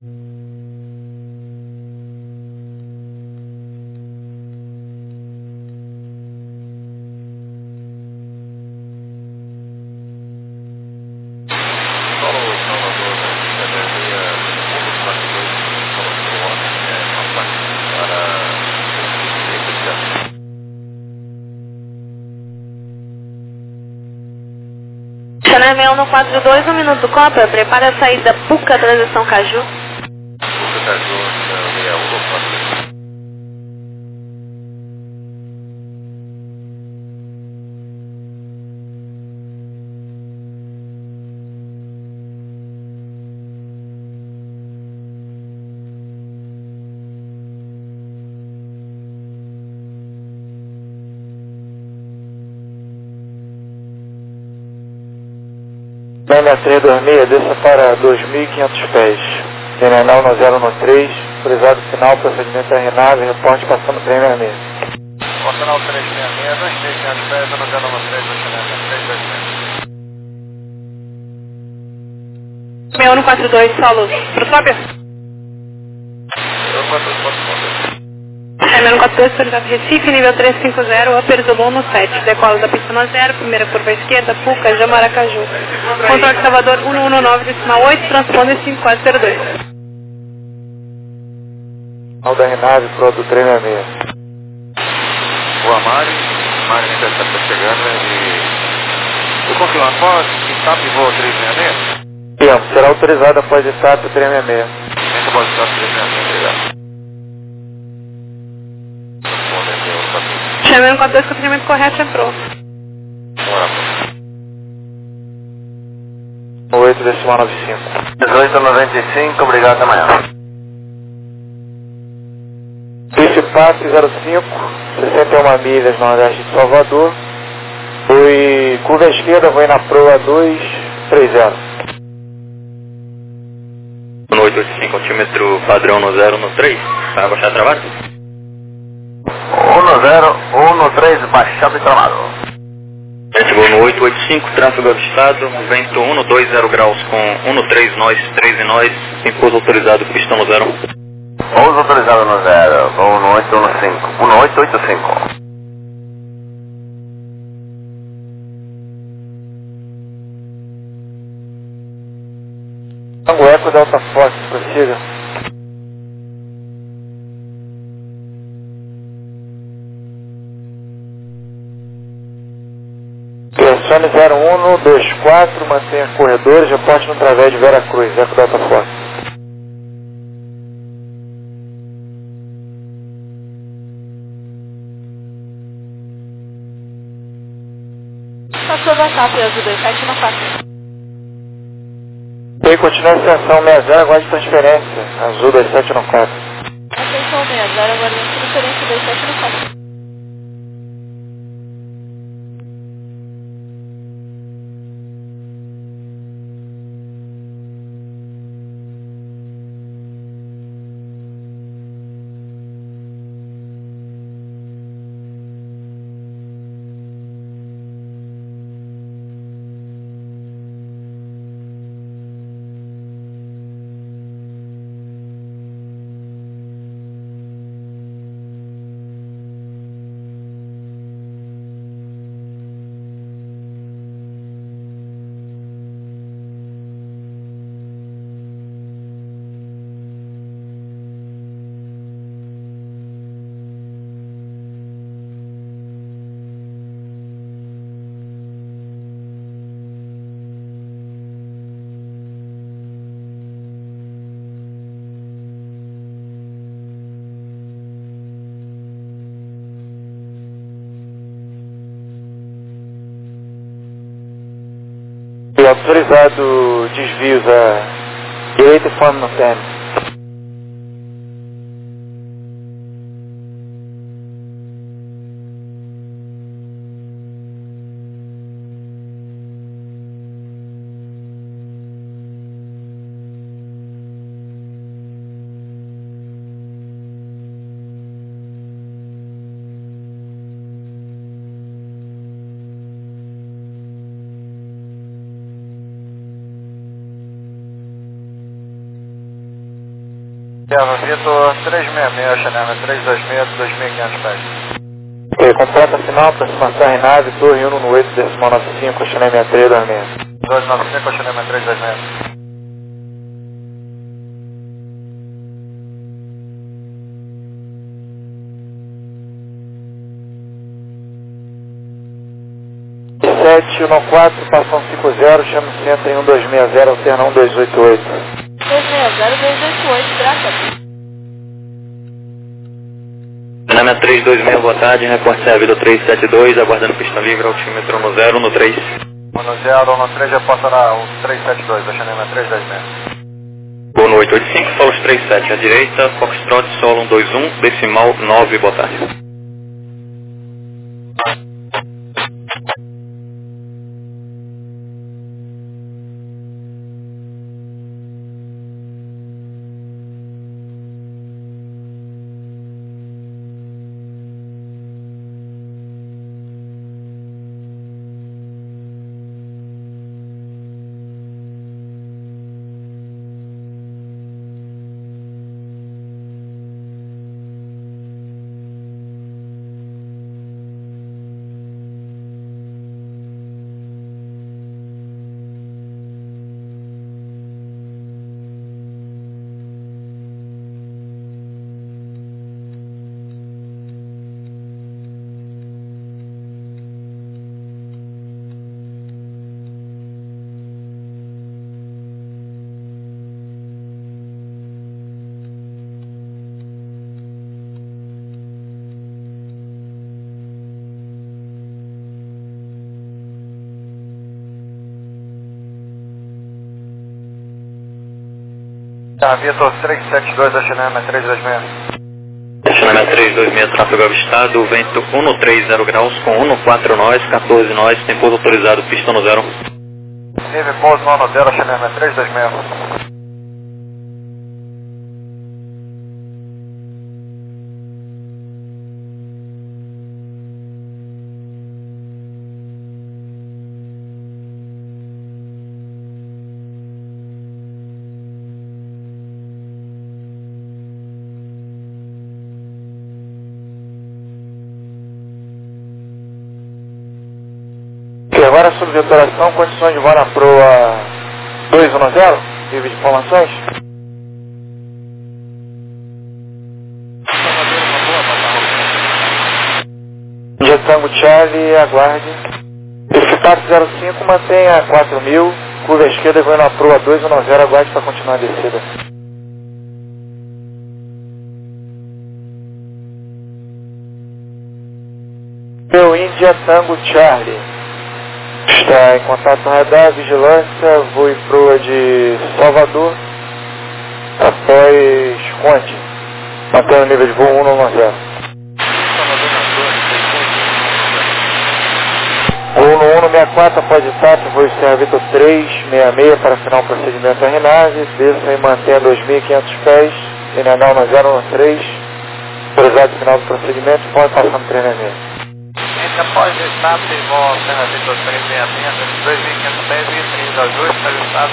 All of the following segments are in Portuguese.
Chanel 6142, 1 minuto Copa, prepara a saída Puca, transição Caju. Puca, Caju, 6194. Lênia 326, desça para 2.500 pés. General no 013, autorizado final, procedimento da Renave, reporte passando 366. Nacional 366, 2.500 pés, no 013, Chanel 326. 6142, solo. Pro Fábio. 6142. Chanel 142, autorizado Recife, nível 350, Upper Zulu no 7. Decola da pista no 0, primeira curva à esquerda, Puca, Jamaracaju. Controle de Salvador 119,8, transponder 5402. Final da Renave, produto 366. Boa, Mari intercepta tá chegando e... Eu confirmo, após etapa e voo 366? Tempo, será autorizado após etapa 366. Muito bom, etapa 366, obrigado. Chanel 142, cumprimento correto, entrou. 8,95. 1895, obrigado, até amanhã. Principap 05, 61 milhas nordeste de Salvador. Foi curva à esquerda, foi na proa 230. 885, altímetro padrão no 013, vai baixar travado? 1013, baixado e travado. Chegou no 885, tráfego avistado, vento 120 graus com 13 nós, 13 nós, em pouso autorizado, pistão no 01. Pouso autorizado no 0, voo no 815, 1885. Tango Eco Delta Fox, prossiga. Pressione 0124, mantenha corredores, reporte no través de Vera Cruz, Eco Delta Fox. Passou da TAP, Azul 27 no 4. E continua a extensão 60, aguarde transferência, Azul 2794. Atenção 60, aguardando transferência 27 no 4. E autorizado desvios a direita e forma no término. Vitor 366, Chanel 326, 2.500 pés. Ok, completa final, aproximação Renave, torre 118,95, Chanel 6326. 295, Chanel 6326. Sete 14, passam 50, chama o centro em 1260, alterna 1288. 260-288, graças. Dynamite 326, boa tarde, reporte servido 372, aguardando pista livre, altímetro no 0, no 3. No 0, no 3, reporta na 372, a Chanel 326. Vou no 885, solos 37, à direita, Foxtrot, solo 121, decimal 9, boa tarde. Vitor 372, a Chanel 326. Chanel 326, tráfego avistado, vento 130 graus com 14 nós, 14 nós, tem pouso autorizado, pista no 0. Teve pouso no 0, Chanel 326. Agora sobre detonação, condições de voo na proa 210, nível de informações. India Tango Charlie, aguarde. Status 05, mantenha 4.000, curva à esquerda, voo na proa 210, aguarde para continuar a descida. Meu India Tango Charlie. Está em contato radar, vigilância, voo e proa de Salvador, após Conte, mantendo o nível de voo 110. Voo no 164, após etapa, voo Serra Vitor 366 para final procedimento a Renave, desça e mantenha 2.500 pés, Enenal no 013, autorizado final do procedimento, pode passar no treinamento. Após o estado de voo Serra Vitor 366, 2.500 pés e 3 ajustes para o estado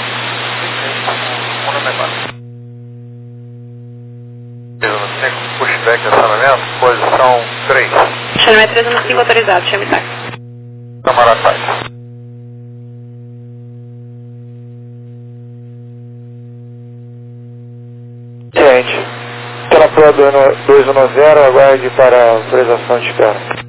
194. Pushback acionamento, posição 3. Chanel 315 autorizado, chame táxi. Camarataz. Ciente. Pela proa 210, aguarde para autorização de espera.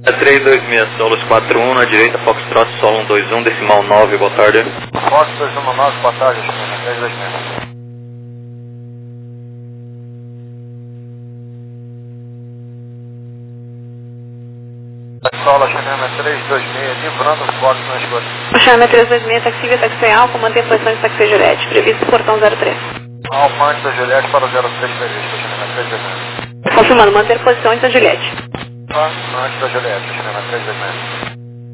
326, Solos 41, na direita, Foxtrot, Solo 121, decimal 9, boa tarde. Fox 219, boa tarde, Xaname 326. Sola, Xaname 326, livrando o Fox na escuta. Xaname 326, taxi via taxi alfa, mantém posição de taxi Juliette, previsto portão 03. Alfa antes da Juliette para o 03 previsto, Xaname 326. Confirmando, manter posição antes da Juliette. Antes da Juliette, Xaname 326.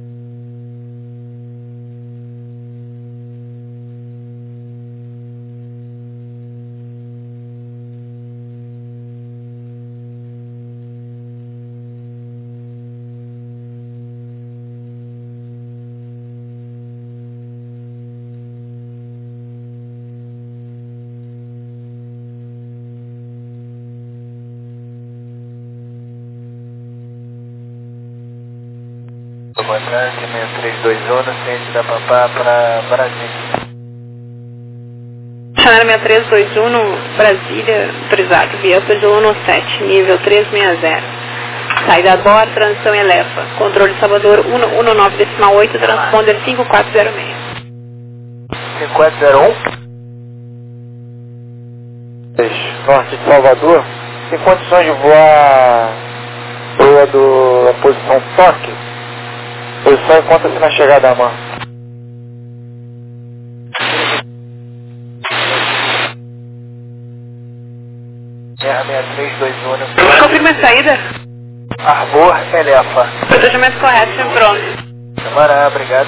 Boa tarde, 6321, ciente da Papá para Brasília. Xaname 6321, Brasília, autorizado, via Pesolano 7, nível 360. Saída a bordo, transição Elefa. Controle Salvador 119, decimal 8, transponder 5406. 5401? Norte de Salvador, tem condições de voar proa da posição toque? Posição encontra-se na chegada à mão. Terra 6321. Confirma a saída. Arbor Elefa. Procedimento correto, sempre pronto. Câmara, obrigado.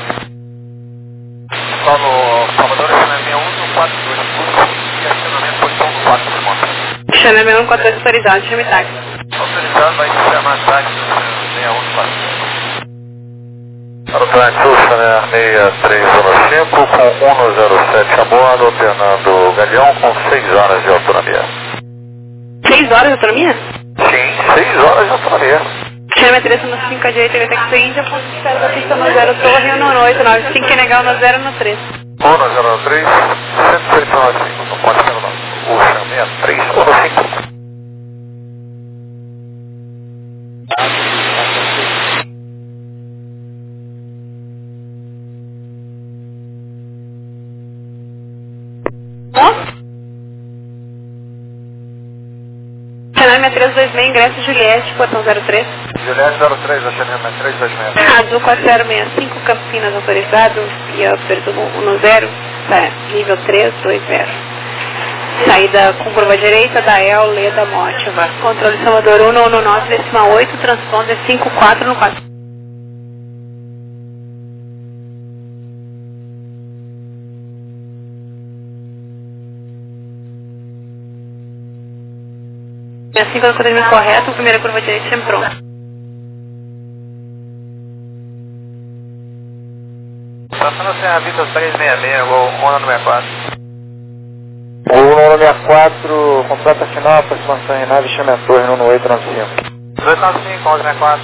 Só no Salvador, Xaname 142, estacionamento posição 4, por conta. Xaname 142, autorizado, chame táxi. Autorizado, vai se chamar táxi 614. Para o Transul, Xaname 6315, com 107 a bordo, alternando Galeão com 6 horas de autonomia. 6 horas de autonomia? Sim, 6 horas de autonomia. Xaname 315, à direita, ele taxi Índia, ponto de espera da pista no 0, torre 11895, que negar no 0 no 3. 103, 189, não pode ser o nome. O Xaname 315. Xaname 326, ingresso Juliette, portão 03. Juliette 03, a Xaname 326. Azul 4065, Campinas, autorizado, via Perdomo 10, nível 320. Saída com curva direita da El Leda Mótiva. Controle Salvador 119, decimal 8, transponder 54 no 4. Assim que eu encontro correto, primeira curva direita sempre pronto. Passando sem a Vitor 366, voo 194. Voo 164, completa final, aproximação em nave, chame a torre 1895. 1895, 164.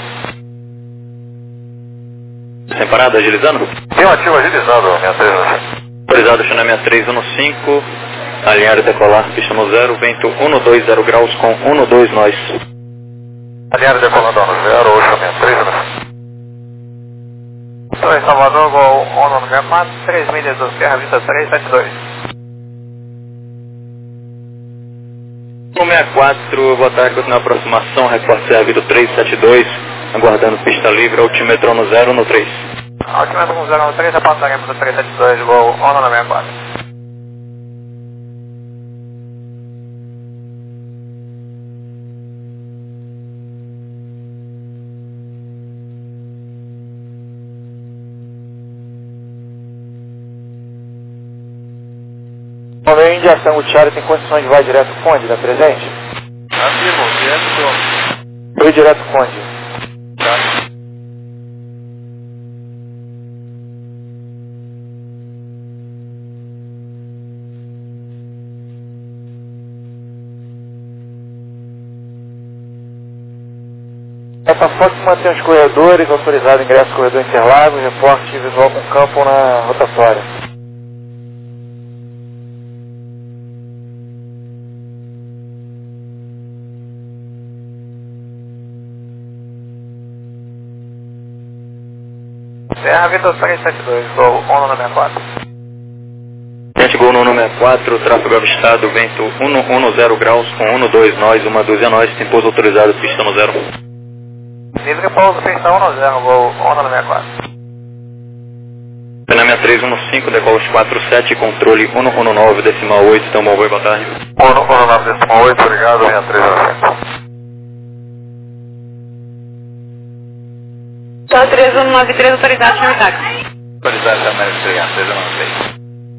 Sem parada, agilizando? Tem um ativo agilizando, 63. Autorizado, Xaname 6315, alinhar e decolar, pista no 0, vento 120 graus com 12 nós. Alinhar e decolando no 0, ou Xaname 3, Estou em Salvador, voo 194, 3 milhas do Serra Vista 372. 164, boa tarde, continua a aproximação, reporte servido 372, aguardando pista livre, altimetro no 0 no 3. Altimetro com 0 no 3, apontaremos do 372, voo 194. Homem de ação, o Thiago tem condições de voar direto Conde, dá presente? Amigo, direto Oi, direto Conde. Tá. Essa foto mantém os corredores, autorizado ingresso corredor Interlagos, reporte visual com campo na rotatória. Serra Vitor 372, Gol 164. Gente, Gol 164, tráfego avistado, vento 110 graus com 12 nós, 1 dúzia nós, tem pouso autorizado, pista no 0. Livre pouso, pista 110, Gol 164. Penâmia 315, decolos 47, controle 119, decimal 8, então bom voo, boa tarde. 119, decimal 8, obrigado, linha 315. Só 3193, autorizado, senhor táxi. Autorizado, América, obrigado, 396.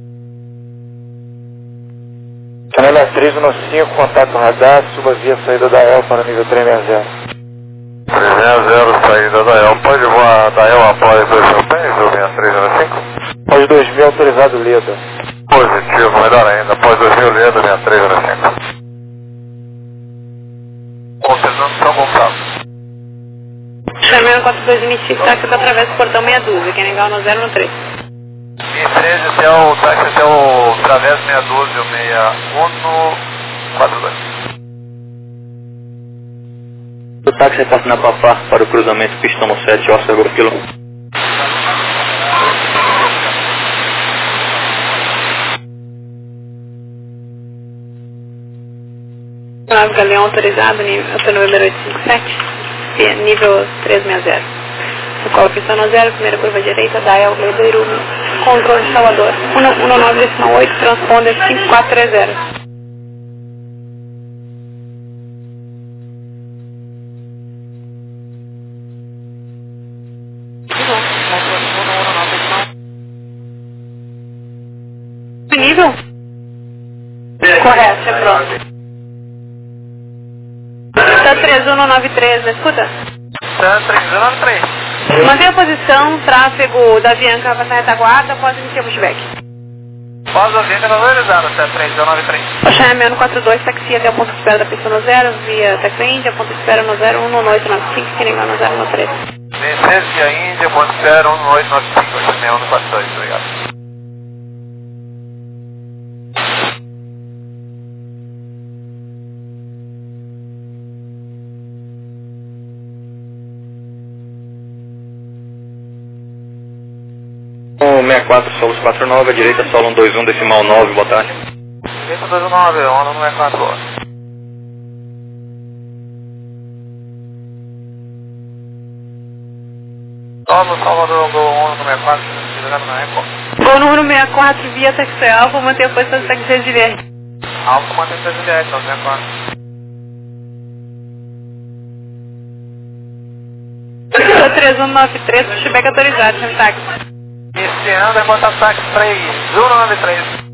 Canela 315, contato radar, suba via saída da EL para nível 360. 360, saída da EL, pode voar da EL após 2.000 pés, ou 6305? Pós 2.000, autorizado Leda. Positivo, melhor ainda, pós 2.000 Leda, 6305. Concentrando São Gonçalo. Chamando 42, inicia o táxi através do portão meia dúzia, quer negar no 0 no 3. E 13 até o táxi até o travesso 612 ou 6142. O táxi repassa na Papá para o cruzamento pistão no 7, Oscar Golf Kilo. Nave Galeão autorizado, nível número 857, nível 360. Decola pista no 0, primeira curva direita, Dial, Leda Irumi. Controle de Salvador, 119,8, transponder 5430. Nível? Correto, é pronto. Tá 3193, escuta? Tá 3193. Mantenha a posição, tráfego da Avianca para a retaguarda, após iniciar o pushback. Pós a vinda valorizada, 3193. Oxaia 142, taxi até o ponto de espera da pista no 0, via Taxi Índia, ponto de espera no 0, 11895, que liga no 0, no 3. Licença via Índia, ponto de espera 11895, Oxaia 142, obrigado. O 64, solos 49, à direita, solo 121, decimal 9, boa tarde. Direita 29, onda no 64. Solo Salvador, Gol 1 no 64, ligado na Eco. Gol número 64, via Taxi Alfa, manter a posição do taxi de viagem. Alfa mantém 310, no 64. Pista 3193, pushback autorizado, sem táxi. Iniciando é contato 3193.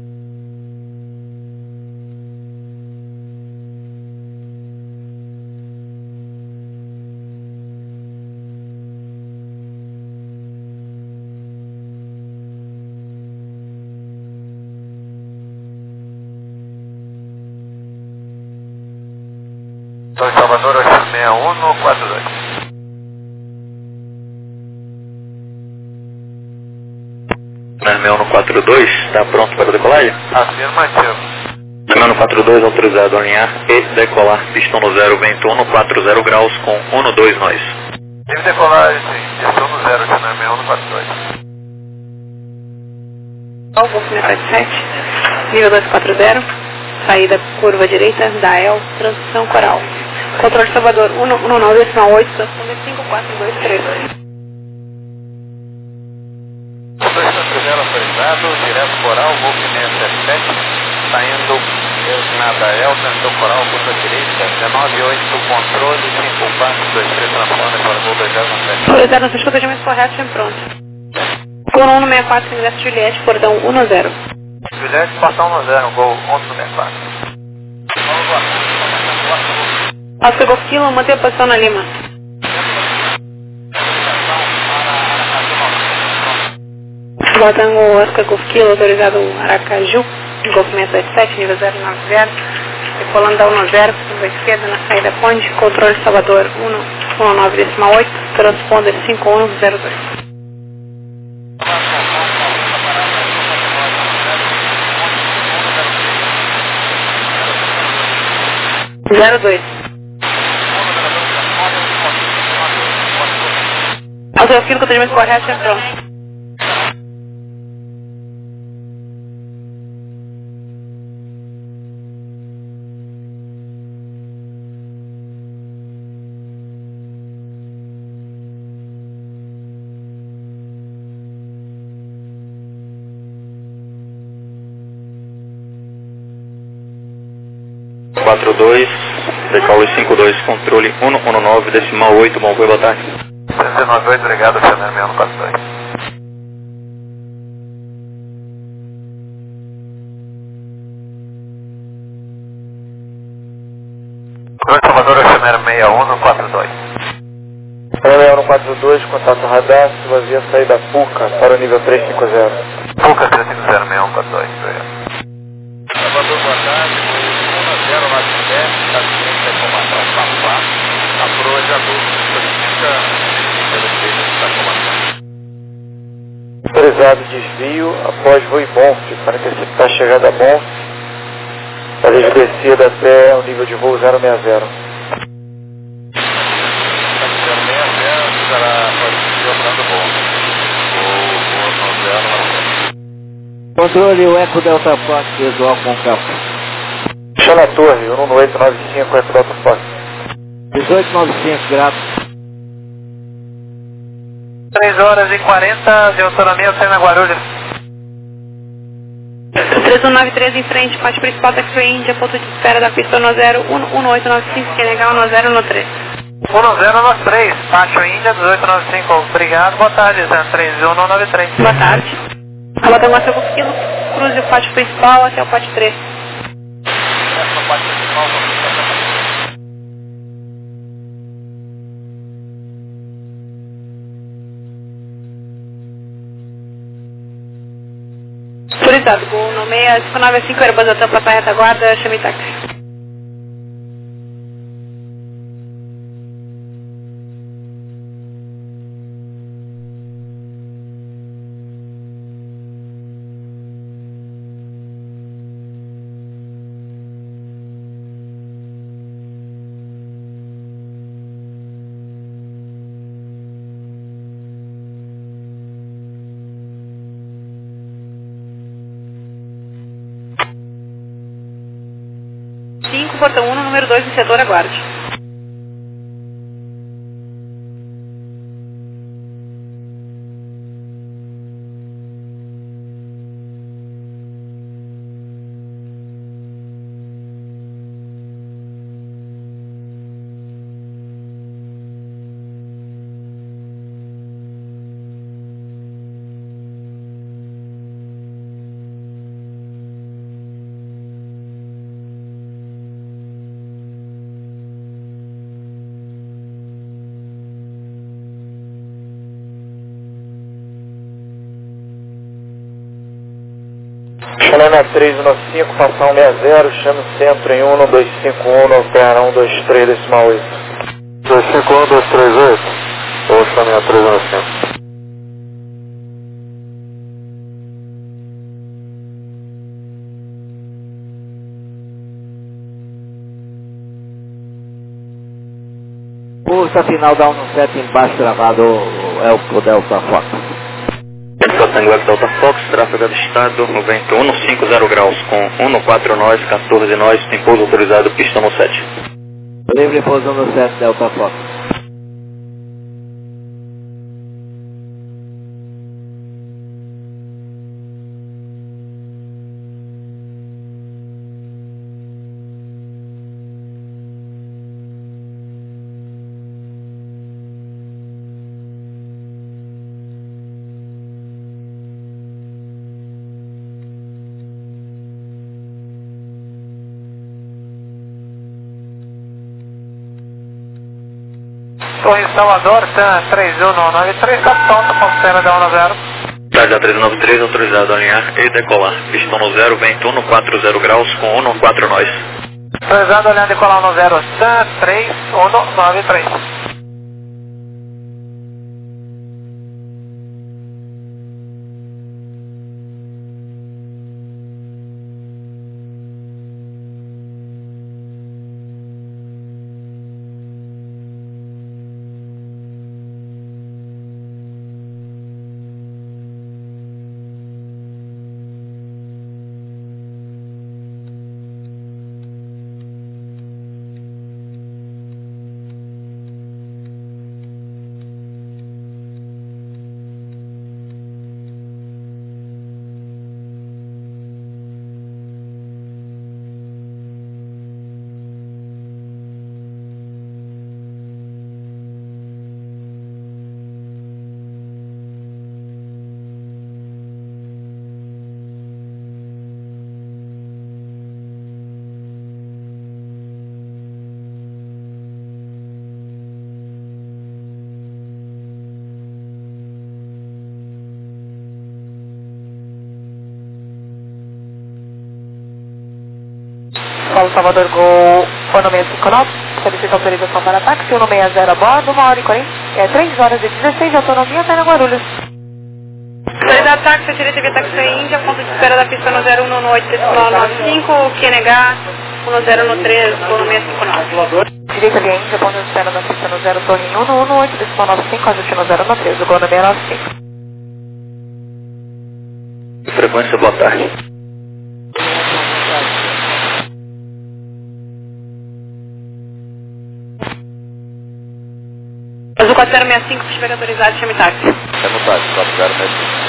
Estou em Salvador, 6142. Penâmia 142, está pronto para decolagem? Afirmativo. Penâmia 142, autorizado a alinhar e decolar, pistão no 0, vento 140 graus com 12 nós. Livre decolagem, sim. Estou no 0, Penâmia 142. Golf 67, nível 240, saída curva direita, Dial, transição coral. Controle de Salvador, 119,8, transponder 5423. Autorizado, direto coral, Golf 677, saindo na Dael, transição coral, curva direita, 198, controle, 5423, transponder para o Gol 207. Autorizado, não escuta de mais correto, sempre pronto. Gol 164, ingresso Juliette, portão 10. Juliette, portão 10, Gol 164. Oscar Golf Kilo, manter a posição na Lima. Botango Oscar Golf Kilo, autorizado Aracaju, Golf 627, nível 090, decolando da 10, curva esquerda na saída Ponte, controle Salvador 119,8, transponder 5102. Autofilo com atendimento correto, é pronto. Quatro dois, decola 52, controle 119, decimal 8, bom voo, boa tarde. 398, obrigado, Fernando 6142. Salvador, Oceanário 6142. 6142, contato radar, vazia saída PUCA para o nível 350. PUCA 350, 6142, obrigado. Salvador, boa tarde, 110 lá de pé, está ciente da informação, Papá, a proa de adulto, solicita pelo filho da comandante. Autorizado desvio após voo Bonf, para interceptar a chegada a Bonf, para descida até o nível de voo 060. Controle o Eco Delta Fox, visual com campo. Chá na torre, 11895, Eco Delta Fox. 1895, grato. 3 horas e 40 de autonomia, saindo na Guarulhos. 3193 em frente, parte principal Taxi Índia, ponto de espera da pista 1895, que é legal, 1013. 1093, Pátio Índia, 1895, obrigado, boa tarde, 3193. Boa tarde. Ela tem uma quilo, cruze o pátio principal até o pátio 3. Essa parte principal, Autorizado, Gol no 6595, Airbus da tampa para retaguarda, chame táxi. Portão 1, número 2, no setor, aguarde. Chalena 315, passar 160, chame o centro em 11251, opera 123, decimal 8. 251, 238, ou chame a 315. Cursa final da 17 embaixo gravado é o Delta Fox. Tango Eco Delta Fox, tráfego avistado, no vento 150 graus, com 14 nós, 14 nós, tem pouso autorizado, pista no 7. Livre pouso no 7, Delta Fox. Torre Salvador, TAM 3193, está pronto, considera da 10. Tarde 393, autorizado a alinhar e decolar. Pistão no 0, vento 140 graus, com 14 nós. Autorizado a alinhar e decolar no 0, TAM 3193. Escola Salvador Gol, Fono 659, solicita autorização para táxi 160 a bordo, 3 horas e 16 de autonomia até na Guarulhos. Autoridade táxi, direita via táxi Índia, ponto de espera da pista no 018-95, QNH 1013, Fono 659. Direita via Índia, ponto de espera da pista no 0 Torre 118-95, ajuste no 013, Gol no 695. Frequência, boa tarde. Azul 4065, se estiver autorizado, chame táxi. É no táxi, 4065.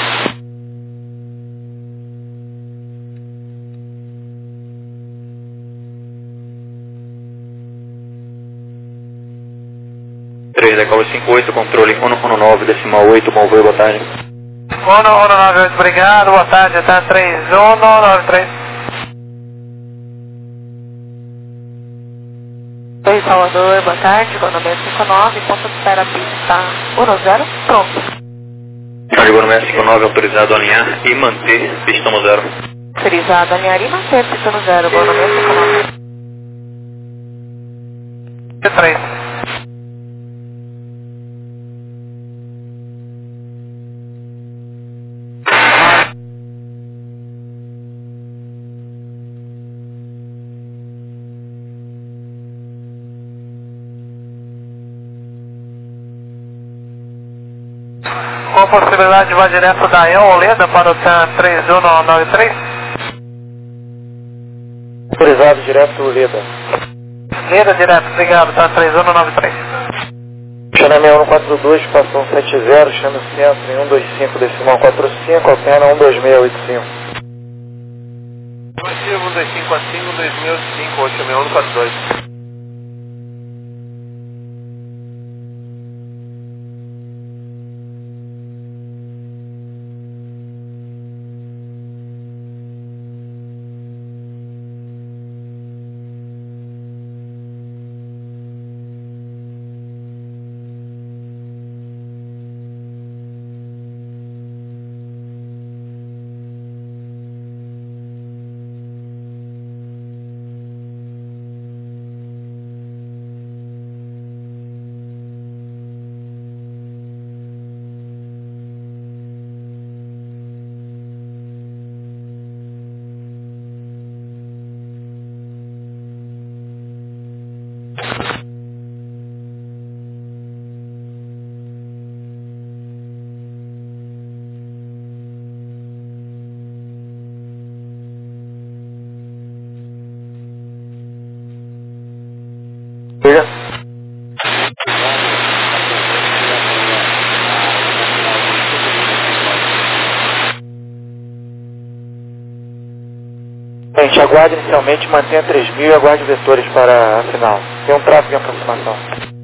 Decola 58, controle 119, decimal 8, bom voo, boa tarde. 1198, obrigado, boa tarde, tá 3193. Oi, Salvador, boa tarde, Gol no 659, ponto de espera pista 10, pronto. Gol no 659, autorizado a alinhar e manter pista no 0. Autorizado a alinhar e manter pista no 0, Gol no 659. 3. Com possibilidade de vá direto da El Oleda para o TAN 3193? Autorizado direto Oleda. Leda direto, obrigado, TAN 3193. Xanamé 142, espaço 170, chama o centro em 125, decimal 45, alterna 12685. Positivo 125 a 5, 2005, Xanamé 142. Gente, aguarde inicialmente, mantenha 3.000 e aguarde vetores para a final. Tem um tráfego em aproximação.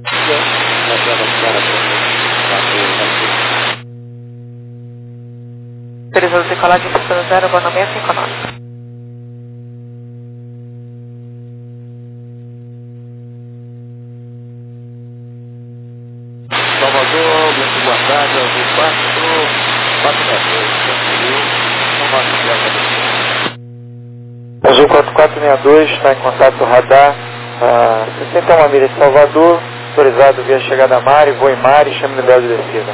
Autorizado decolar de pista no 0, Gol no 659. Salvador, muito boa tarde, Azul 462, transferiu, não vai se Azul 4462 está em contato radar a 61 milhas de Salvador, autorizado via chegada a Mari, voo em Mari, chame no nível de descida.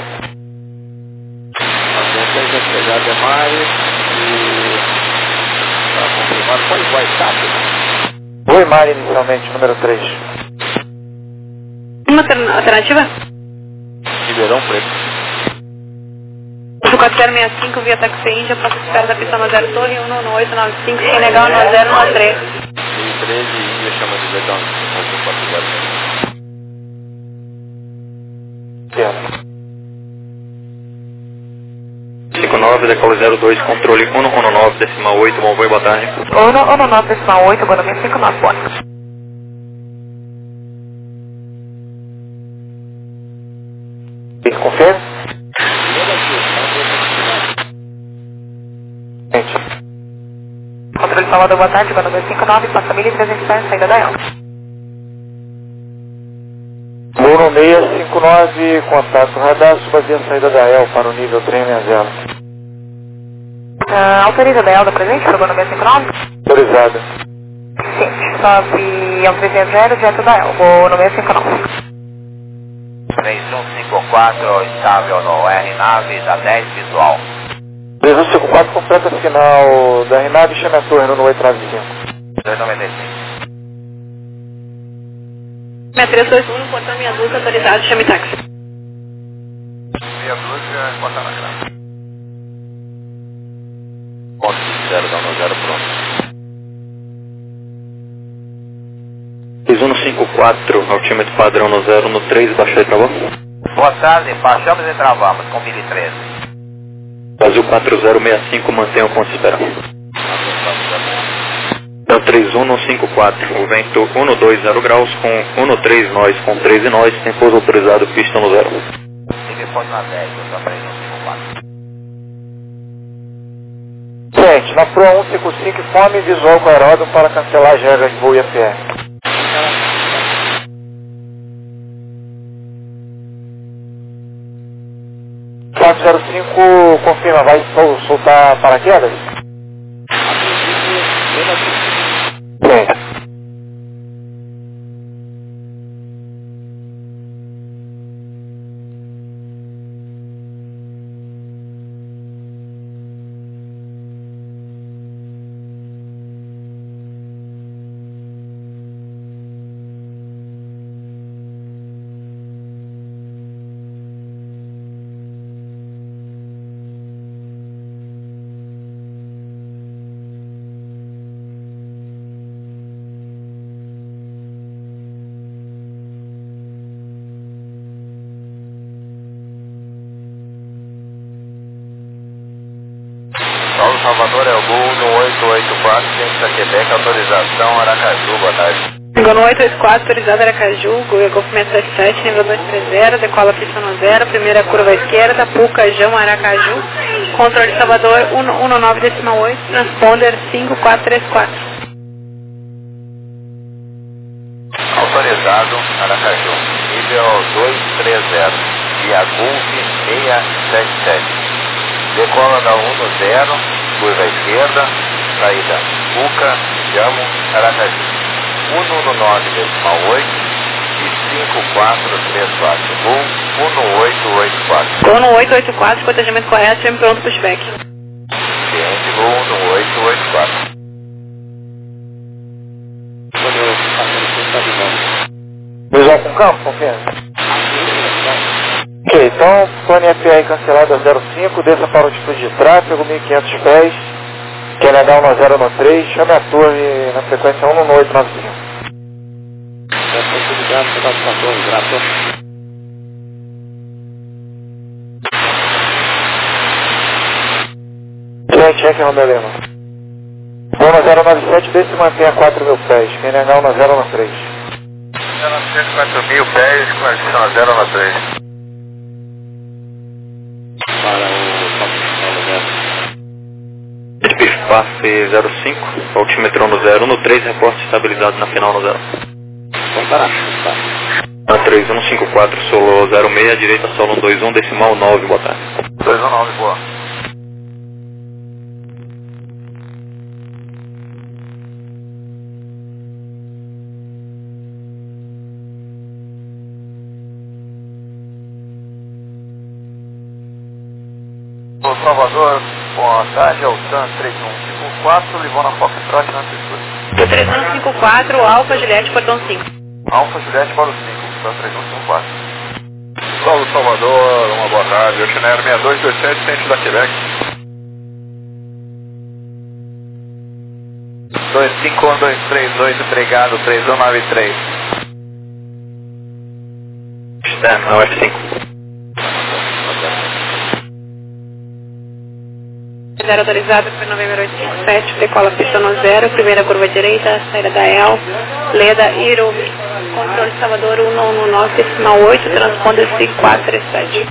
A chegada é Mari e está confirmado, pode voar estático? Voo em Mari inicialmente, número 3. Uma alternativa? Ribeirão Preto. Azul 4065, via táxi Índia, ponto de espera da pista no 0 Torre 11895, QNH 1013. 13 Índia chama de Legal, Azul 440. 59, decola 02, controle 119, decimal 8, bom voo, boa tarde. 119, decimal 8, Gol no 659, boa. Confirme? Controle Salvador, boa tarde, Gol no 659, passa 1.300 pés, saída da El. Bruno 659, contato radar, suba via saída da El para o nível 360. Autoriza da El da presente para o Gol no 659? Autorizada. Ciente, sobe ao 360, direto da El, vou no 659. 3154, estável no R-Nave, da 10, visual. 3154, completa final da R-Nave, chame a torre no 895. 295. 6321, portão Meia Dúzia, autorizado, chame táxi. Meia Dúzia, botar na grana. Ponto 0, dá no 0, pronto. 6154, altímetro padrão no 0, no 3, baixei, travou. Boa tarde, baixamos e travamos com 1013. Brasil 4065, mantenha o ponto de espera. Então 3154, o vento 120 graus com 13 nós, com 13 nós, tem pouso autorizado, pista no 0. Ligue ponto na 10, eu sou 3154. Gente, na Pro 155, informe visual com aeródromo para cancelar as regras de voo IFR. 405, confirma, vai soltar paraquedas? Bem. Paulo Salvador é o Gol no 884, ciência Quebec, autorização Aracaju, boa tarde. Gol no 884, autorizado Aracaju, Gol Golf 77, nível 230, decola pista no 0, primeira curva à esquerda, Puca, Jão, Aracaju, controle Salvador 119,8, transponder 5434. Autorizado Aracaju, nível 230, via Golf 677. Decola da 1 no 0, curva à esquerda, saída Puca, Jamo, Aracaju. 119,8 e 5434. Gol 1884. Gol no 884, protegimento correto, sempre pronto para o pushback. Ciente, Gol no 884. Visual com campo, confirma? Ok, então, plano IFR cancelado a 05, desça para o altitude de tráfego, 1500 pés, Canadá 10 no 3, chame a torre na frequência 1 no 895. Cheque, Romelino. Voo no 097, desce e mantenha 4.000 pés, Canadá 10 no 3. 4.000 pés, com adição 0 no 3. Passe 05, altímetro no 0, no 3, reporte estabilizado na final no 0. Na 3154, solo 06, direita solo 121, decimal 9, boa tarde. 219, boa. Salvador, boa tarde, é o TAN 3154, Livona Foxtrot na altitude. 3154, Alfa Juliette, portão 5. Alfa Juliette para o 5, TAN 3154. Paulo Salvador, uma boa tarde, Oceanair 6227, centro da Quebec. 25123, obrigado, 3193. Externo, na F5. 0 autorizado para novembro 857, decola pista no 0, primeira curva direita, saída da El, Leda, Irumi, controle Salvador 119,8, transponder 5437.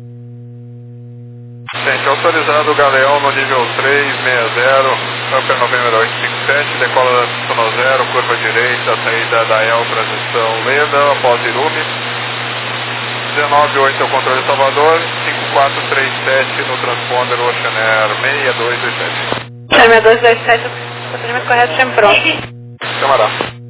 Gente, autorizado Galeão no nível 360, Upper novembro 857, decola da pista no 0, curva direita, saída da El, transição Leda, após Irumi. 198 é o controle Salvador, 5437 no transponder Oceanair 6227. 6227, procedimento correto, sempre pronto. Camarão.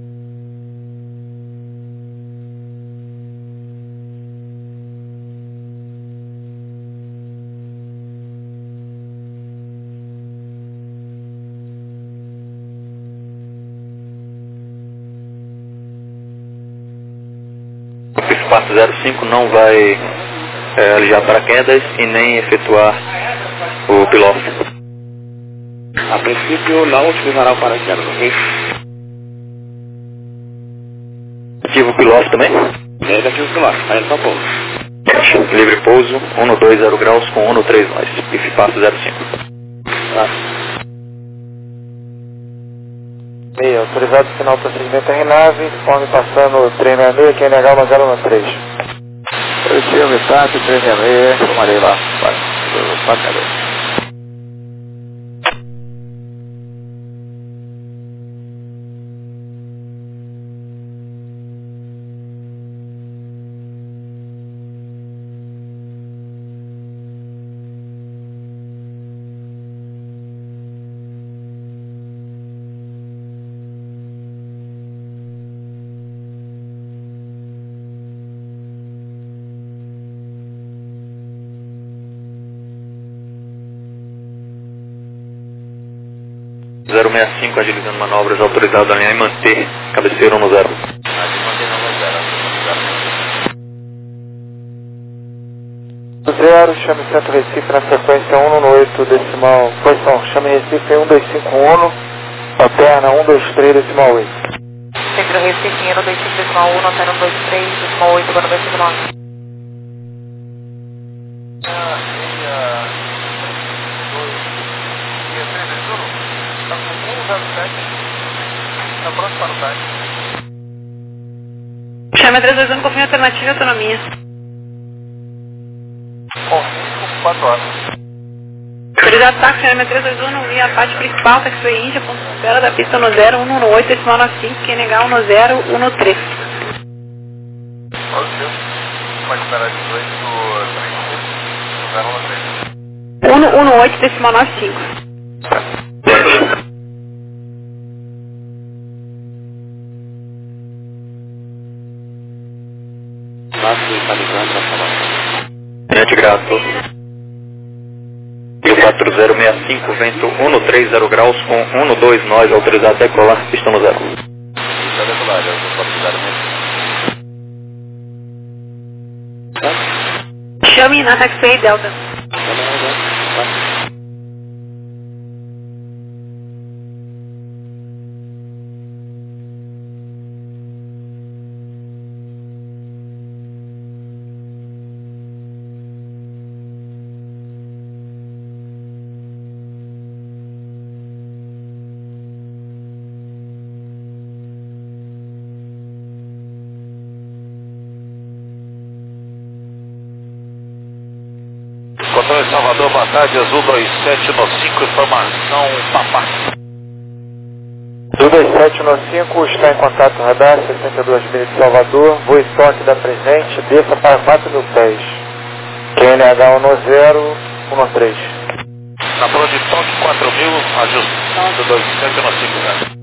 O espaço 05 não vai alijar paraquedas e nem efetuar o piloto. A princípio não utilizará o paraquedas, ok? Ativo o piloto também? Negativo piloto, está indo para pouso. Livre pouso, 120 graus com 13 nós. Espaço 05. Tá. Meia, autorizado final procedimento RNAV, informe passando 366, QNH 1013. Positivo, Vitácio, 366, tomarei lá, cadê? Zero 65 agilizando manobras, autorizado a alinhar e manter cabeceira 10. Zero, chame Centro Recife na frequência 118 decimal, posição, chame Recife 1251, alterna 123 decimal 8. Centro Recife, 125 decimal 1, alterna 123 decimal 8, agora vai ser 9. Está pronto para o site. Chama 321, confirma alternativa e autonomia. Bom, 4 horas. Autorizado táxi, chama 321, via a parte principal, taxiway Índia, ponto de espera da pista 10118, decimal 95, QNH 1013. Pode ser. Pode esperar 18, 36, 118, decimal 95. Tenente grato. E o 4065, vento 130 graus com 12 nós, autorizado a decolar, pista 0. Está decolado, eu vou precisar mesmo. Chame na taxiway Delta. Controle Salvador, boa tarde, Azul 27 no 5, informação Papá. Azul 27 no 5, está em contato radar, 62 milhas de Salvador, voo estoque da presente, desça para 4.000 pés. QNH 1013. Na prova de toque 4.000, ajustado 27 no 5, né?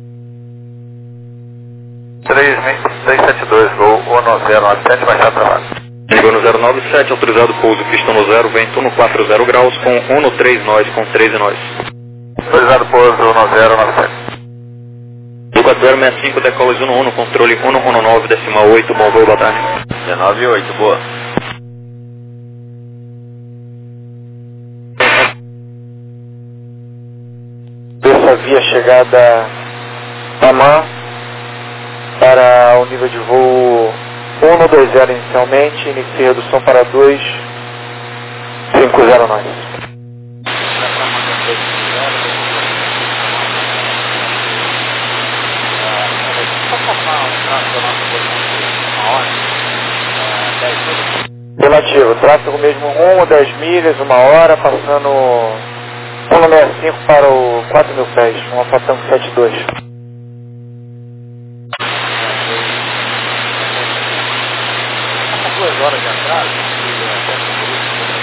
372, voo 1097, baixar trabalho. Chegou no 097, autorizado pouso, pista 0, vento 140 graus com 13 nós, com 13 nós. Autorizado pouso 1097. O 4065, decola 11, controle 119, decimal 8, bom voo, boa tarde. 198, boa. Desça via chegada Tamã para o nível de voo 120 inicialmente, inicie redução para 250 nós. Relativo, tráfego mesmo 1 ou 10 milhas, 1 hora, passando 165 para o 4.000 pés, uma Fatango 72. Horas de atraso,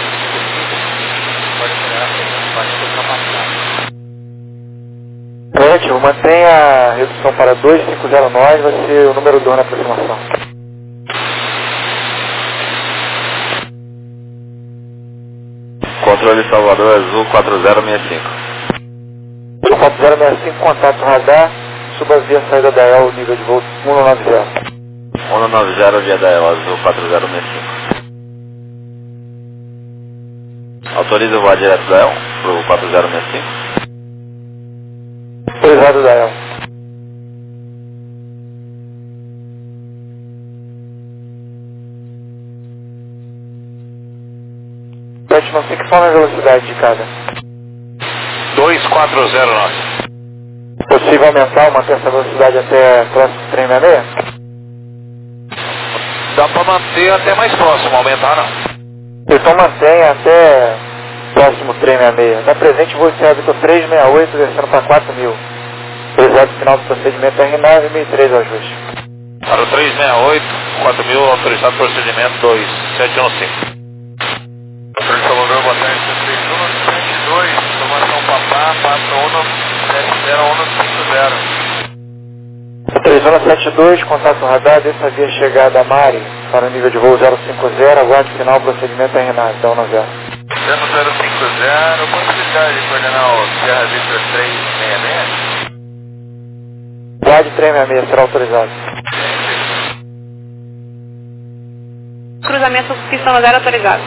pode acelerar para 40 ultrapassado. Negativo, mantenha a redução para 250 nós, vai ser o número 2 na aproximação. Controle Salvador Azul 4065. 4065, contato radar, suba via saída da EL, nível de voo 190. 190 via da EL Azul 4065. Autoriza o voo direto da EL pro 4065. Autorizado da EL. Pet, não sei que forma a velocidade indicada. 240 nós. Possível aumentar ou manter essa velocidade até próximo do trem 66? Dá pra manter até mais próximo, aumentar não. Então mantenha até próximo trem 66. Na presente voo Sierra Vitor 368, descendo para 4.000. Autorizado final do procedimento R9, 1003 ao ajuste. Para o 368, 4.000, autorizado procedimento 2715. Controle Salvador, boa tarde, 3172, informação Papá, 4170150. 3172, contato radar, desça via chegada a Mari, para o nível de voo 050, aguarde final procedimento R9, então 10. 050, possibilidade de coordenar o Sierra Vitor 366? Guarde 366, será autorizado. Cruzamento pista 0 autorizado.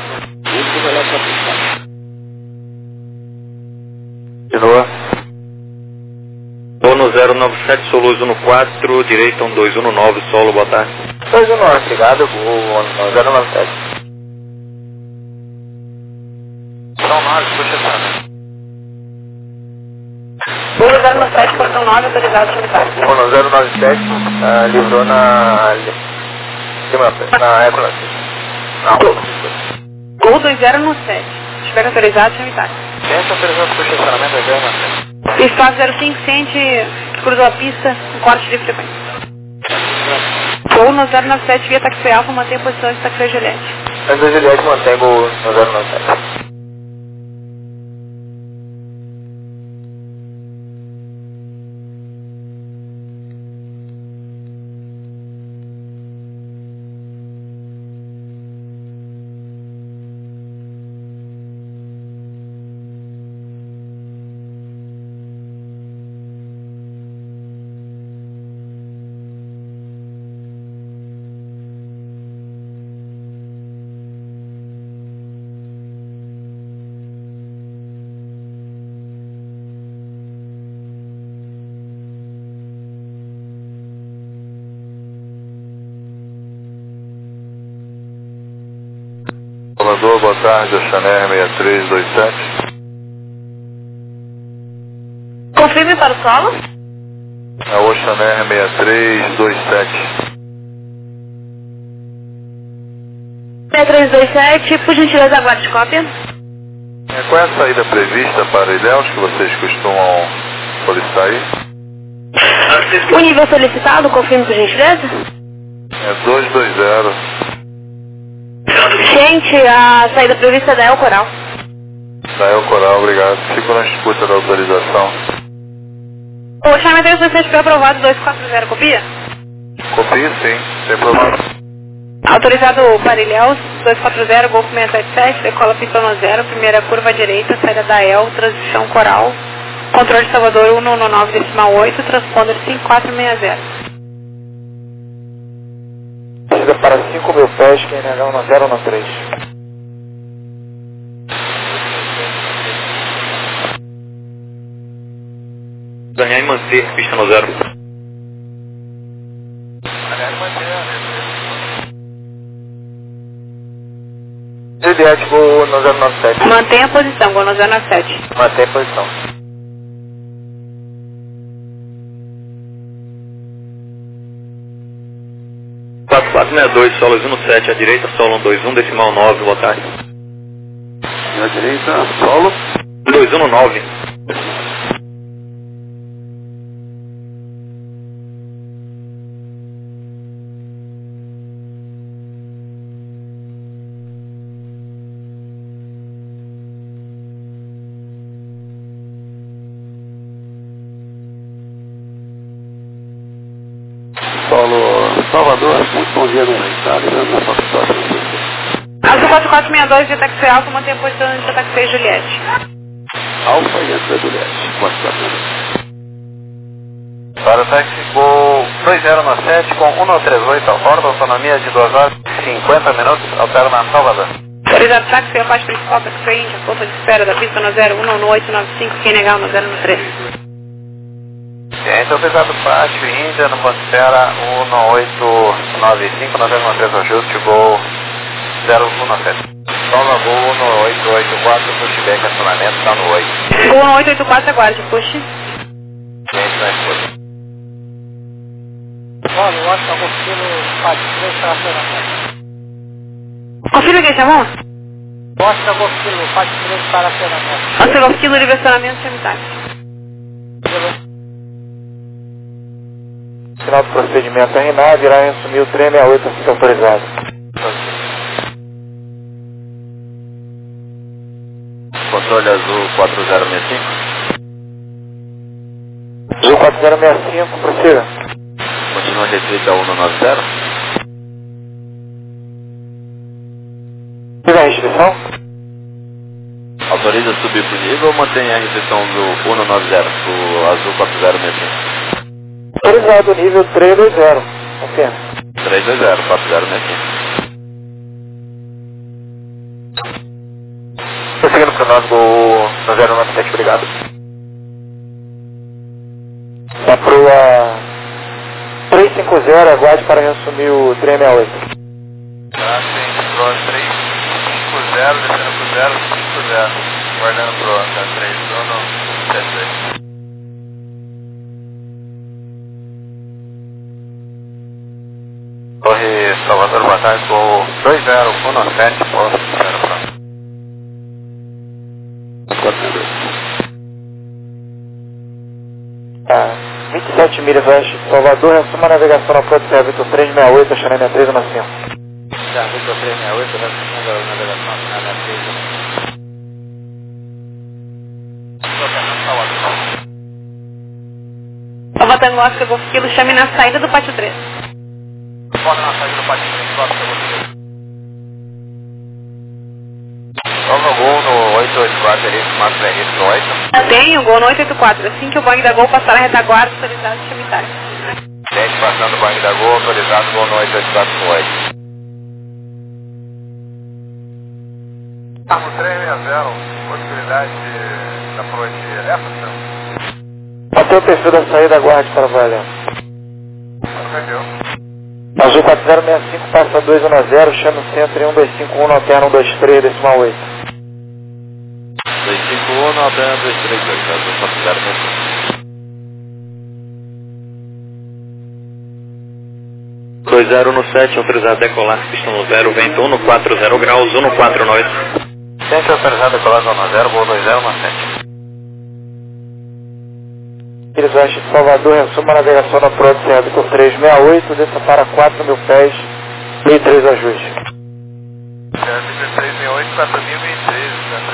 De novo. Vou no 097, Soluz 14, direita 1219, solo, boa tarde. 219, obrigado, voo 097. São 9, puxa essa. Voo 097, portão 9 autorizado, sanitário. Voo 097, livrou na Ecolantis. Gol 2097. Espero autorizado, sanitário. Tenta autorizado por estacionamento da Gama. Espaço 05, ciente, cruzou a pista, um corte de frequência. Gol no 097, via taxi alfa, mantém a posição de taxi Juliette. Taxi Juliette mantém o 097. Salvador, boa tarde, Oxané 6327. Confirme para o solo. A Oxané 6327. 6327, por gentileza, aguarde cópia. Qual é a saída prevista para Ilhéus que vocês costumam solicitar aí? O nível solicitado, confirme por gentileza. É 220. Gente, a saída prevista da El Coral. Da El Coral, obrigado. Fico na escuta da autorização. O chamamento 327 foi aprovado, 240, copia? Copia sim, sem problema. Autorizado para Ilhéus, 240, Golfo 677, decola pista 0, primeira curva à direita, saída da El, transição Coral, controle de Salvador 119,8, transponder 5460. Descida para 5.000 pés, quem negão na 013. Ganhar e manter, pista no 0. Juliette, voo no 097. Mantenha a posição, Gol no 097. Mantém a posição. Quatro 462, solo 17, à direita, solo 121, decimal 9, boa tarde. À direita, solo. 219. Salvador, muito bom dia, meu estado, ligando na sua situação. Azul 4462 de táxi Alfa, mantém a posição de táxi Juliette. Alfa e entra Juliette, com a situação. Para o táxi Gol 2097 com 138 ao bordo, autonomia de 2 horas e 50 minutos, alterna Salvador. Autorizado táxi, a parte principal táxi Índia, ponto de espera da pista no 01895, QNH no 013. Então, pesado pátio Índia, no ponto de espera 1895, no 013 ajuste, Gol 017. Toma Gol 1884, pushback, acionamento, está no 8. Gol 1884, aguarde, push. Gente, vai escutar. Olha, eu acho que eu confiro parte 3 para acionamento. Confira quem chamou? Eu acho que eu confiro parte 3 para acionamento. Oscilou quilo livre acionamento semitáxi. Final do procedimento RNA, virá em assumir o 368 a ser autorizado. Controle azul 4065. Azul 4065, prossiga. Continua restrita 190. Siga a restrição. Autoriza subir pro nível ou mantém a restrição do 190 pro azul 4065? Autorizado, nível 320. Confirma. 320, 4065. Prosseguindo para nós, Gol 097, obrigado. Da proa 350, aguarde para reassumir o 368. Tá, tem Pro 350, descendo pro 050, guardando Pro, tá 3172. Torre Salvador, boa tarde, Gol 2017, posto 0 Pro. 27 milhas oeste de Salvador, reassuma a navegação na Frota Serra Vitor 368, Xané 3 na 5. Serra Vitor 368, reassumando a navegação na Xané 3. Nova Tango Oscar Golf Kilo, chame na saída do pátio 3. Bota na saída do pátio 3, Oscar Golf Kilo. Nova Gol no 884, ele mata o registro 8. Tenho, Gol no 884. Assim que o Boeing da Gol passar a retaguarda, autorizado de chame táxi. Gente passando o Boeing da Gol, autorizado Gol no 884 com 8. Estamos 360, possibilidade da proa de Jefferson. Até o perfil da saída, aguarde para valer. Perdeu. Azul 4065, passa 210, chama o centro em 1251, no alterno 123, decimal 8. 251, no alterno 232, azul 4065. 20 no 7, autorizado decolar, pista no 0, vento 1 no 40 graus, 1 no 49. Gente autorizado decolar zona 0, Gol 20 no 7. Milhas oeste de Salvador, reassuma a navegação na Frota Serra Vitor 368, desça para 4.000 pés, e 3 ajustes. Serra Vitor 368, 4013, centro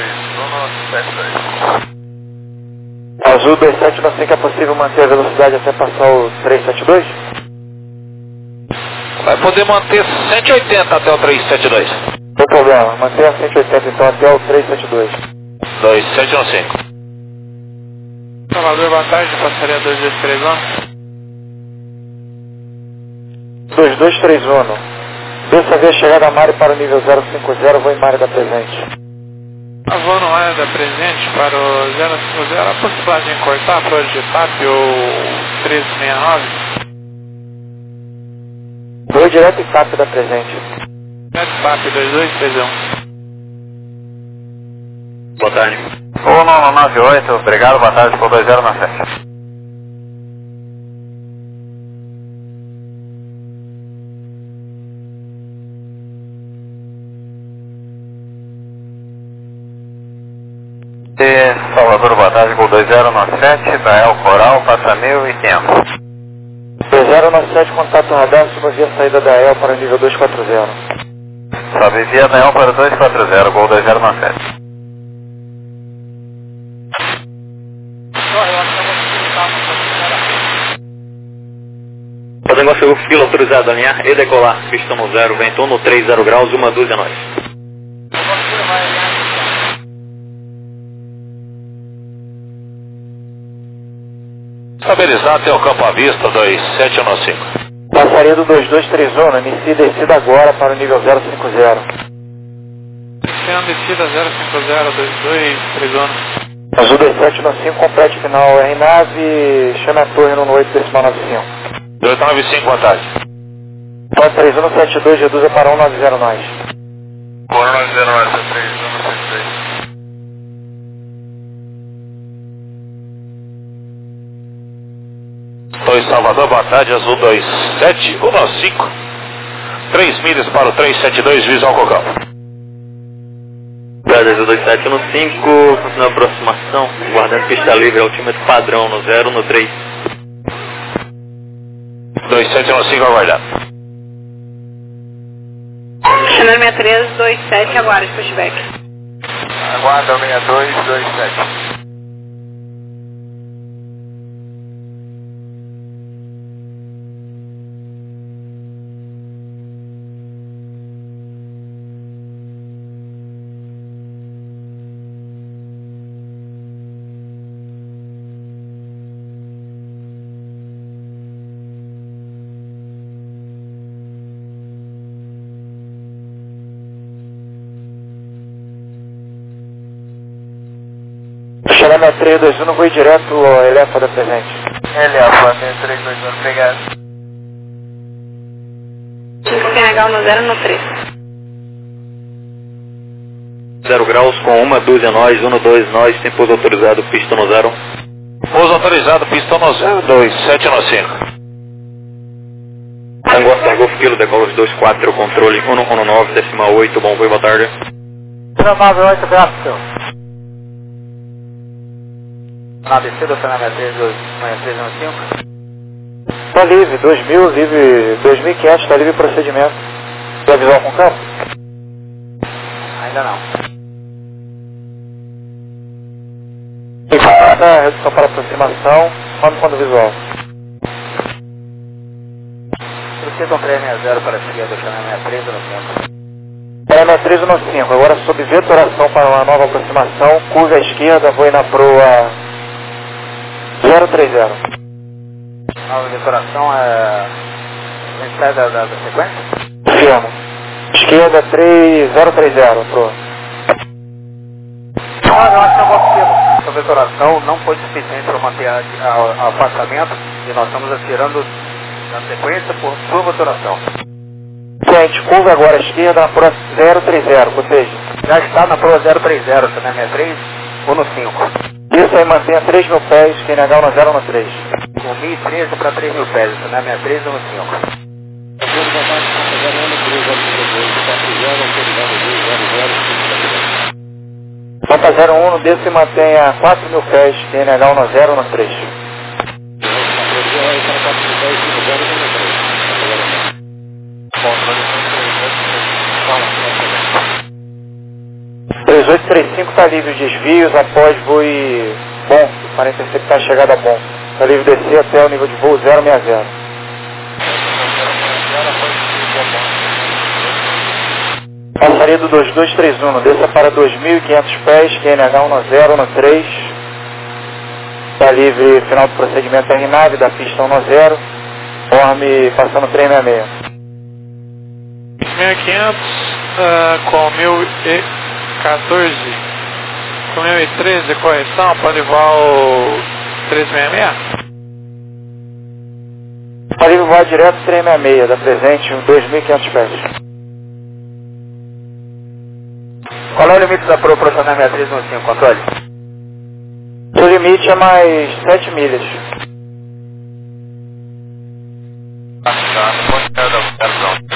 isso, 172. Azul 2795, é possível manter a velocidade até passar o 372? Vai poder manter 180 até o 372. Não problema, mantenha 180 então até o 372. 2715. Salvador, boa tarde, passaria 2231. 2231. Dessa vez chegada a Mari para o nível 050, vou em Mari da presente. A voo no área da presente para o 050, a possibilidade de cortar para o de TAP ou 1369? Vou direto em TAP da presente. TAP 2231. Boa tarde. Gol no 98, obrigado, boa tarde, Gol 20 na 7. Salvador, boa tarde, Gol 2097, Dael Coral, passa 1500. 2097, contato radar, suba via saída da EL para o nível 240. Sobe via Dael para 240, Gol 2097. Eu acho que eu vou ficar no Podem Tráfego fila autorizado a alinhar e decolar, pista no 0, vento 130 graus, 112 a nós. Estabilizado, tem o campo à vista, 2715. Passaria do 2231, inicie descida agora para o nível 050. Iniciando descida 050, 2231. Azul 2715, complete final RNAV, chame a torre no 8 decimal 95. 295, boa tarde. Pode 3172, reduza para 190 nós. Por 190 nós, 3172. Estou em Salvador, boa tarde, Azul 2715. 3 milhas para o 372, visual Cocão. Azul 2715, continuando a aproximação, guardando pista livre, altímetro padrão no 0, no 3. 2715, aguardando. Channel 6327, aguarde pushback. Aguarda 6227. Chame a 321, vou ir direto ao Elefa da presente. Elefa, 321, obrigado. 5 PNH no 0, no 3. 0 graus com 112 a nós, 12 nós, tem pouso autorizado, pista no 0. Pouso autorizado, pista no 0, 2715. Tango Oscar Golf Kilo, decola os 24, controle 119, decimal 8, bom voo, boa tarde. 98, abraço, seu. Na descida, Channel 6315. Tá livre, 2000, livre, 2500, tá livre procedimento. Quer visual com campo? Ainda não. Redução para aproximação, some quando visual. Procedo 360 para a esquerda, Channel 63 no centro. Channel 315, agora sob vetoração para uma nova aproximação, curva à esquerda, vou ir na proa 030. Nova decoração é... A gente sai da sequência? Firmo. Esquerda 3030, proa. Eu acho que eu vou ter. A decoração não foi suficiente para manter o afastamento e nós estamos atirando na sequência por sua votação. Gente, curva agora à esquerda na proa 030, ou seja, Já está na proa 030, Channel 63 ou no 5. isso aí mantenha 3.000 pés, QNH no 0 no 3. Com 1.013 para 3.000 pés, Channel 63 ou no 5. Pampa 01, desça e mantenha 4.000 pés, QNH no 0 no 3. Controle 3835 está livre os desvios após voo bom, para interceptar a chegada bom. Está livre descer até o nível de voo 060. Passaria do 2231, desça para 2.500 pés, QNH no 0 no 3. Está livre final do procedimento RNAV da pista 1 no 0. Forme passando 366. 1500 com 1014, com 1013 correção, pode voar o 366? Está livre voar direto 366, da presente 2.500 pés. Qual é o limite da proa para o Channel 63 no 5, controle? O limite é mais 7 milhas. no ponto da operação.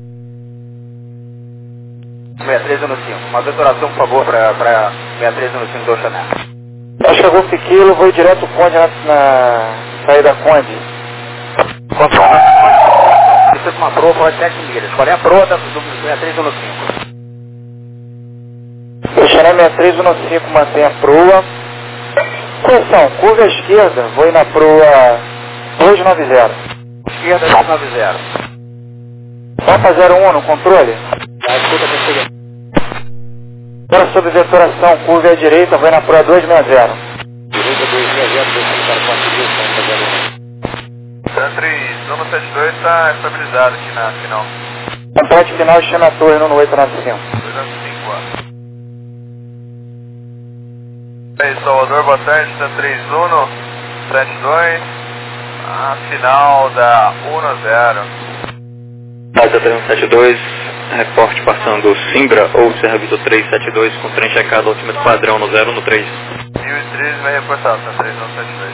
63 no 5. Uma detonação, por favor, para 63 no 5 do Channel. Acho que eu vou Piquilo, vou direto Conde na saída Conde. Controle. Precisa de uma proa para 7 milhas. Qual é a proa do 63 no 5? O Channel 63 no 5 mantém a proa. Correção, curva à esquerda, vou ir na proa 290. Esquerda 290. Pampa 01 no controle. Tá, escuta, consiga. Agora sobre vetoração, curva à direita, vai na proa 260. Direita 260, 25 para 4 dias, Pampa 01. Centre 172 está estabilizado aqui na final. Contato final, China Torre no 895. 295, ó. Aí, Salvador, boa tarde, Centre 172. A final da 1-0. Casa 372, reporte passando Simbra ou Serra Vitor 372 com trem checado altímetro padrão no 0 no 3. 1013 vai reportar, Centre 172.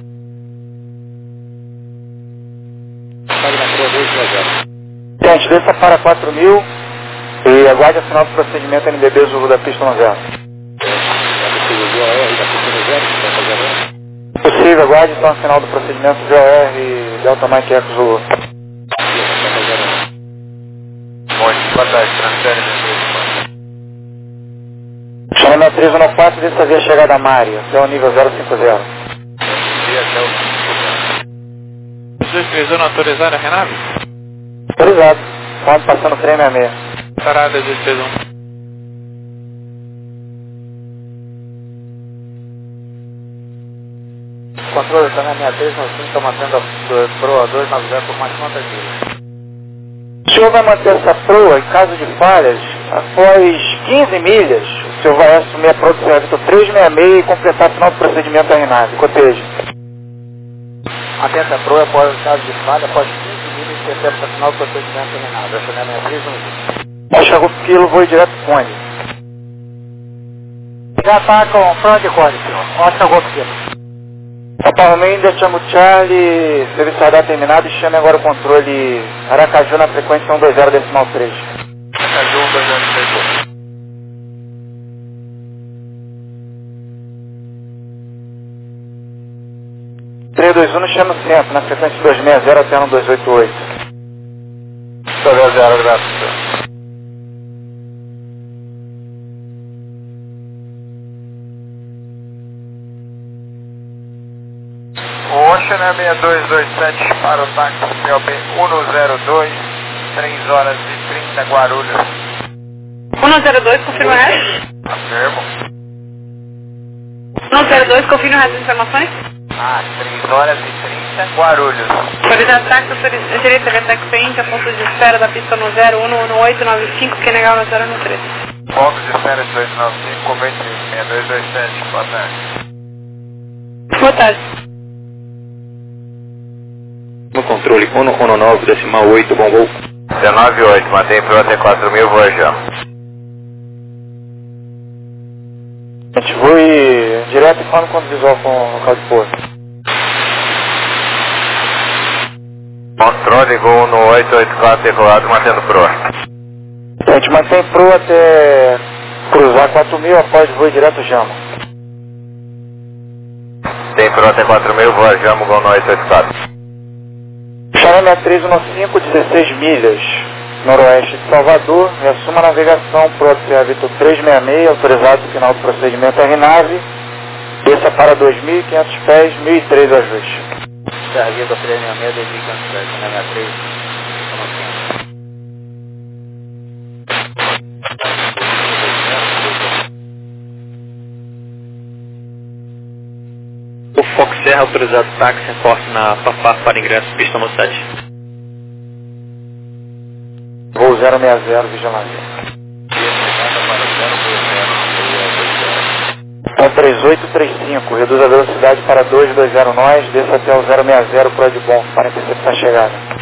Pague na proa 260. Gente, desça para 4.000 e aguarde a final do procedimento NBB Zulu da pista 10. Já consigo o VOR da pista 0, Pampa 01. Possível, aguarde então a final do procedimento VOR Delta Mike Eco Zulu. Muito, boa tarde, transfere Chama 6314, desça via chegada a Mária, até o nível 050. e até o 231 autorizado a Renave? Autorizado. Quando passando o trem 66. Parada 231. Controle também 6395, estou mantendo a proa 290 por mais quantas milhas? O senhor vai manter essa proa, em caso de falhas, após 15 milhas, o senhor vai assumir a proa do Serra Vitor 366 e completar a final do procedimento da RNAV. Cotejo. Atenta a proa, após o caso de falha, após 15 milhas, terceiro para final do procedimento terminado. Essa é a 6315. Oscar Kilo, voo direto Cone. Já está com front de cone, senhor. Oscar Golf Kilo. Papa Romeo, India Chamo Charlie, serviço radar terminado e chame agora o controle Aracaju na frequência 120 decimal 3. Aracaju 120. 321 no chama o centro, na frequência 260 até no 288. 0, graças. O Ocean 6227 para o táxi PLB 102, 3 horas e 30, Guarulhos. 102, confirma o resto. Afirmo. 102, confirma o resto das informações. 3 horas e 30, Guarulhos. Autorizado táxi, autorizado direita, Vertex Pente, a ponto de espera da pista no 011895, que negar no 013. Ponto de espera 295, convite 6227, boa tarde. Boa tarde. No controle 119, decimal 8, bom voo. 198, mantém pro até 4.000, voajamos. A gente voe direto e fala no conto visual com o local de pouso. Controle Gol no 884, enrolado, mantendo proa. A gente mantém proa até cruzar 4.000, após voe direto Jama. Tem proa até 4.000, voajamos, Gol no 884. Chama 6315, 16 milhas, noroeste de Salvador, e assuma a navegação proa do Serra Vitor 366, autorizado no final do procedimento RNAV, desça para 2.500 pés, 1.003 ajuste. Serra Vitor 366, 2.500 pés, 63. O Fox Serra autorizado táxi, reforço na Papá para ingresso, pista no 7. Voo 060, vigilância. Então 3835, reduz a velocidade para 220 nós, desça até o 060 pro de bom, para interceptar a chegada.